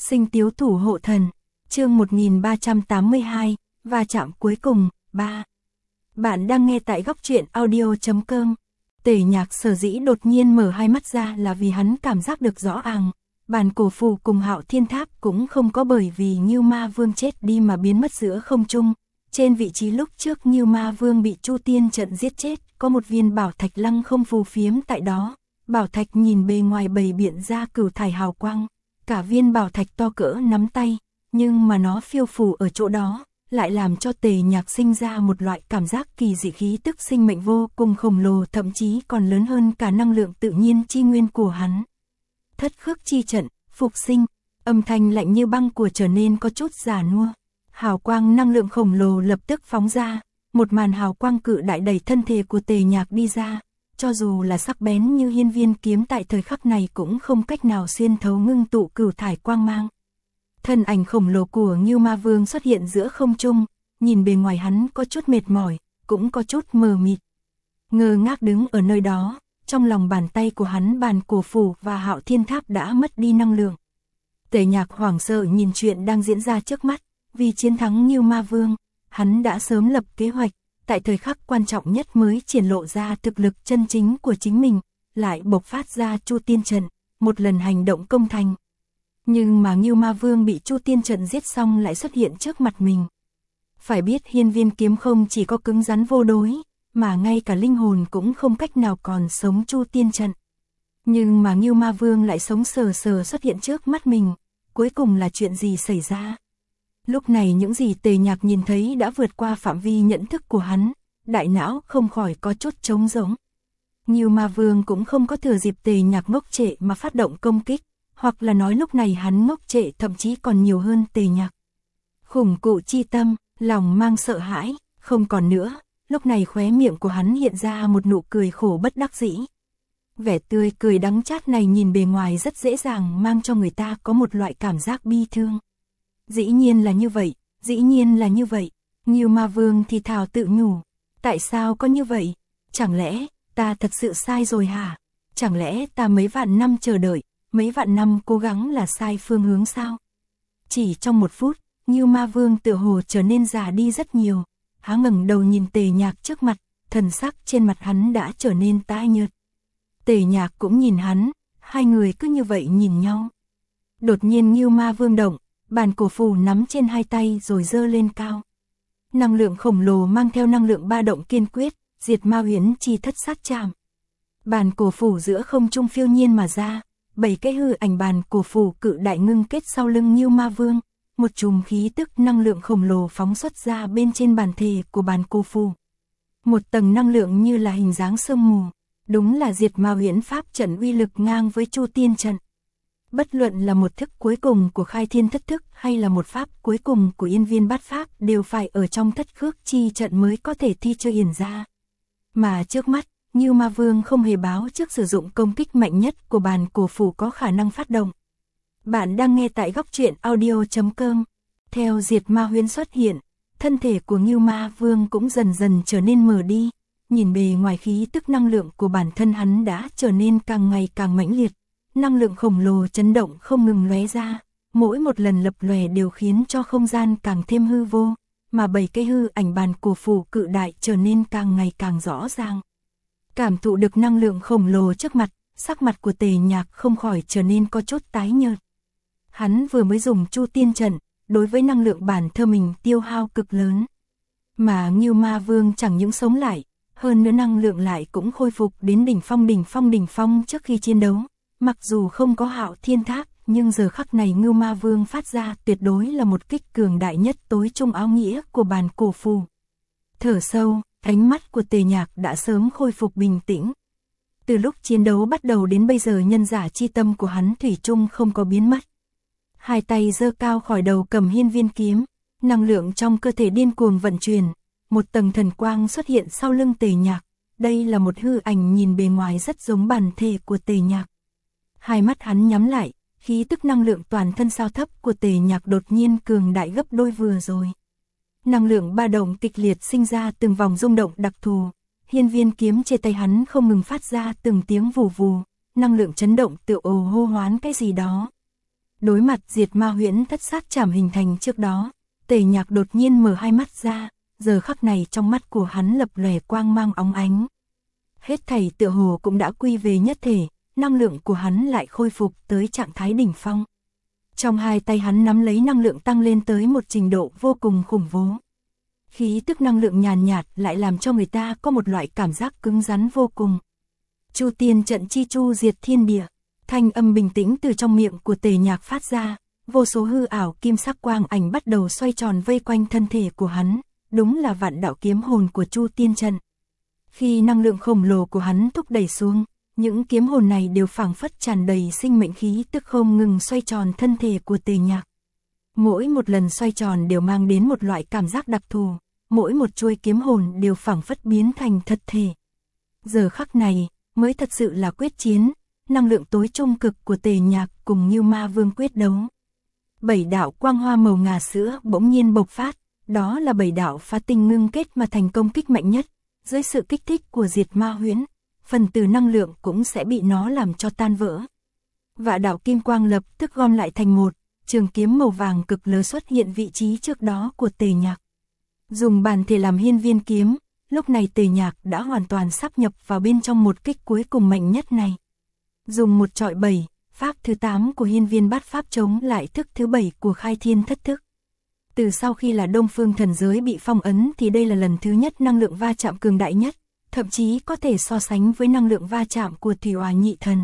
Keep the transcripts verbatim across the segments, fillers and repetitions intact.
Sinh Tiếu Thủ Hộ Thần, chương một nghìn ba trăm tám mươi hai, va chạm cuối cùng, ba. Bạn đang nghe tại góc truyện audio chấm com. Tề Nhạc sở dĩ đột nhiên mở hai mắt ra là vì hắn cảm giác được rõ ràng, Bàn Cổ Phù cùng Hạo Thiên Tháp cũng không có bởi vì Ngưu Ma Vương chết đi mà biến mất giữa không trung. Trên vị trí lúc trước Ngưu Ma Vương bị Chu Tiên trận giết chết, có một viên bảo thạch lăng không phù phiếm tại đó. Bảo thạch nhìn bề ngoài bày biện ra cửu thải hào quang, cả viên bảo thạch to cỡ nắm tay, nhưng mà nó phiêu phù ở chỗ đó, lại làm cho Tề Nhạc sinh ra một loại cảm giác kỳ dị, khí tức sinh mệnh vô cùng khổng lồ, thậm chí còn lớn hơn cả năng lượng tự nhiên chi nguyên của hắn. Thất khước chi trận, phục sinh, âm thanh lạnh như băng của trở nên có chút già nua. Hào quang năng lượng khổng lồ lập tức phóng ra, một màn hào quang cự đại đẩy thân thể của Tề Nhạc đi ra. Cho dù là sắc bén như hiên viên kiếm tại thời khắc này cũng không cách nào xuyên thấu ngưng tụ cửu thải quang mang. Thân ảnh khổng lồ của Ngưu Ma Vương xuất hiện giữa không trung, nhìn bề ngoài hắn có chút mệt mỏi, cũng có chút mờ mịt. Ngơ ngác đứng ở nơi đó, trong lòng bàn tay của hắn Bàn Cổ Phù và Hạo Thiên Tháp đã mất đi năng lượng. Tề Nhạc hoảng sợ nhìn chuyện đang diễn ra trước mắt, vì chiến thắng Ngưu Ma Vương, hắn đã sớm lập kế hoạch. Tại thời khắc quan trọng nhất mới triển lộ ra thực lực chân chính của chính mình, lại bộc phát ra Chu Tiên trận, một lần hành động công thành. Nhưng mà Ngưu Ma Vương bị Chu Tiên trận giết xong lại xuất hiện trước mặt mình. Phải biết hiên viên kiếm không chỉ có cứng rắn vô đối, mà ngay cả linh hồn cũng không cách nào còn sống Chu Tiên trận. Nhưng mà Ngưu Ma Vương lại sống sờ sờ xuất hiện trước mắt mình, cuối cùng là chuyện gì xảy ra? Lúc này những gì Tề Nhạc nhìn thấy đã vượt qua phạm vi nhận thức của hắn, đại não không khỏi có chút trống rỗng. Ngưu Ma Vương cũng không có thừa dịp Tề Nhạc ngốc trệ mà phát động công kích, hoặc là nói lúc này hắn ngốc trệ thậm chí còn nhiều hơn Tề Nhạc. Khủng cụ chi tâm, lòng mang sợ hãi, không còn nữa, lúc này khóe miệng của hắn hiện ra một nụ cười khổ bất đắc dĩ. Vẻ tươi cười đắng chát này nhìn bề ngoài rất dễ dàng mang cho người ta có một loại cảm giác bi thương. Dĩ nhiên là như vậy, dĩ nhiên là như vậy, Ngưu Ma Vương thì thào tự nhủ, tại sao có như vậy, chẳng lẽ ta thật sự sai rồi hả, chẳng lẽ ta mấy vạn năm chờ đợi, mấy vạn năm cố gắng là sai phương hướng sao? Chỉ trong một phút, Ngưu Ma Vương tựa hồ trở nên già đi rất nhiều, hắn ngẩng đầu nhìn Tề Nhạc trước mặt, thần sắc trên mặt hắn đã trở nên tái nhợt. Tề Nhạc cũng nhìn hắn, hai người cứ như vậy nhìn nhau. Đột nhiên Ngưu Ma Vương động, Bàn Cổ Phù nắm trên hai tay rồi giơ lên cao. Năng lượng khổng lồ mang theo năng lượng ba động kiên quyết, diệt ma huyễn chi thất sát chạm. Bàn Cổ Phù giữa không trung phiêu nhiên mà ra, bảy cái hư ảnh Bàn Cổ Phù cự đại ngưng kết sau lưng Ngưu Ma Vương, một chùm khí tức năng lượng khổng lồ phóng xuất ra bên trên bản thể của Bàn Cổ Phù. Một tầng năng lượng như là hình dáng sương mù, đúng là diệt ma huyễn pháp trận uy lực ngang với Chu Tiên trận. Bất luận là một thức cuối cùng của Khai Thiên Thất Thức hay là một pháp cuối cùng của Yên Viên Bát Pháp đều phải ở trong thất khước chi trận mới có thể thi chơi hiển ra. Mà trước mắt, Ngưu Ma Vương không hề báo trước sử dụng công kích mạnh nhất của Bàn Cổ Phù có khả năng phát động. Bạn đang nghe tại góc truyện audio chấm com. Theo diệt ma huyễn xuất hiện, thân thể của Ngưu Ma Vương cũng dần dần trở nên mờ đi. Nhìn bề ngoài khí tức năng lượng của bản thân hắn đã trở nên càng ngày càng mãnh liệt. Năng lượng khổng lồ chấn động không ngừng lóe ra, mỗi một lần lập lòe đều khiến cho không gian càng thêm hư vô, mà bảy cái hư ảnh Bàn Cổ Phù cự đại trở nên càng ngày càng rõ ràng. Cảm thụ được năng lượng khổng lồ trước mặt, sắc mặt của Tề Nhạc không khỏi trở nên có chút tái nhợt. Hắn vừa mới dùng Chu Tiên trận, đối với năng lượng bản thân mình tiêu hao cực lớn. Mà Ngưu Ma Vương chẳng những sống lại, hơn nữa năng lượng lại cũng khôi phục đến đỉnh phong đỉnh phong đỉnh phong trước khi chiến đấu. Mặc dù không có Hạo Thiên Tháp, nhưng giờ khắc này Ngưu Ma Vương phát ra tuyệt đối là một kích cường đại nhất tối trung áo nghĩa của Bàn Cổ Phù. Thở sâu, ánh mắt của Tề Nhạc đã sớm khôi phục bình tĩnh. Từ lúc chiến đấu bắt đầu đến bây giờ nhân giả chi tâm của hắn thủy chung không có biến mất. Hai tay giơ cao khỏi đầu cầm hiên viên kiếm, năng lượng trong cơ thể điên cuồng vận chuyển, một tầng thần quang xuất hiện sau lưng Tề Nhạc. Đây là một hư ảnh nhìn bề ngoài rất giống bản thể của Tề Nhạc. Hai mắt hắn nhắm lại, khí tức năng lượng toàn thân sao thấp của Tề Nhạc đột nhiên cường đại gấp đôi vừa rồi. Năng lượng ba động kịch liệt sinh ra từng vòng rung động đặc thù, hiên viên kiếm trên tay hắn không ngừng phát ra từng tiếng vù vù, năng lượng chấn động tựa ồ hô hoán cái gì đó. Đối mặt diệt ma huyễn thất sát chảm hình thành trước đó, Tề Nhạc đột nhiên mở hai mắt ra, giờ khắc này trong mắt của hắn lập lòe quang mang óng ánh. Hết thảy tựa hồ cũng đã quy về nhất thể, năng lượng của hắn lại khôi phục tới trạng thái đỉnh phong. Trong hai tay hắn nắm lấy năng lượng tăng lên tới một trình độ vô cùng khủng bố. Khí tức năng lượng nhàn nhạt lại làm cho người ta có một loại cảm giác cứng rắn vô cùng. Chu tiên trận chi chu diệt thiên địa, thanh âm bình tĩnh từ trong miệng của Tề Nhạc phát ra, vô số hư ảo kim sắc quang ảnh bắt đầu xoay tròn vây quanh thân thể của hắn, đúng là vạn đạo kiếm hồn của Chu tiên trận. Khi năng lượng khổng lồ của hắn thúc đẩy xuống, những kiếm hồn này đều phảng phất tràn đầy sinh mệnh khí tức không ngừng xoay tròn thân thể của Tề Nhạc. Mỗi một lần xoay tròn đều mang đến một loại cảm giác đặc thù, mỗi một chuôi kiếm hồn đều phảng phất biến thành thật thể. Giờ khắc này, mới thật sự là quyết chiến, năng lượng tối trung cực của Tề Nhạc cùng Ngưu Ma Vương quyết đấu. Bảy đạo quang hoa màu ngà sữa bỗng nhiên bộc phát, đó là bảy đạo phá tinh ngưng kết mà thành công kích mạnh nhất, dưới sự kích thích của diệt ma huyễn, phần tử năng lượng cũng sẽ bị nó làm cho tan vỡ. Vạn đạo kim quang lập tức gom lại thành một, trường kiếm màu vàng cực lớn xuất hiện vị trí trước đó của Tề Nhạc. Dùng bản thể làm hiên viên kiếm, lúc này Tề Nhạc đã hoàn toàn sáp nhập vào bên trong một kích cuối cùng mạnh nhất này. Dùng một trọi bảy, pháp thứ tám của hiên viên bát pháp chống lại thức thứ bảy của khai thiên thất thức. Từ sau khi là Đông Phương thần giới bị phong ấn thì đây là lần thứ nhất năng lượng va chạm cường đại nhất, thậm chí có thể so sánh với năng lượng va chạm của Thủy Hỏa Nhị Thần.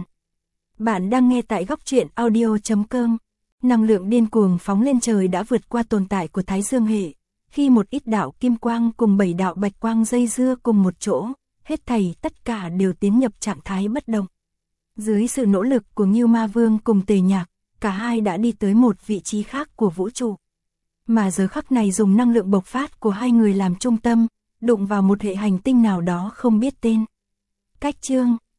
Bạn đang nghe tại góc truyện audio chấm com. Năng lượng điên cuồng phóng lên trời đã vượt qua tồn tại của Thái Dương hệ, khi một ít đạo kim quang cùng bảy đạo bạch quang dây dưa cùng một chỗ, hết thảy tất cả đều tiến nhập trạng thái bất động. Dưới sự nỗ lực của Ngưu Ma Vương cùng Tề Nhạc, cả hai đã đi tới một vị trí khác của vũ trụ. Mà giờ khắc này dùng năng lượng bộc phát của hai người làm trung tâm, đụng vào một hệ hành tinh nào đó không biết tên. Cách chương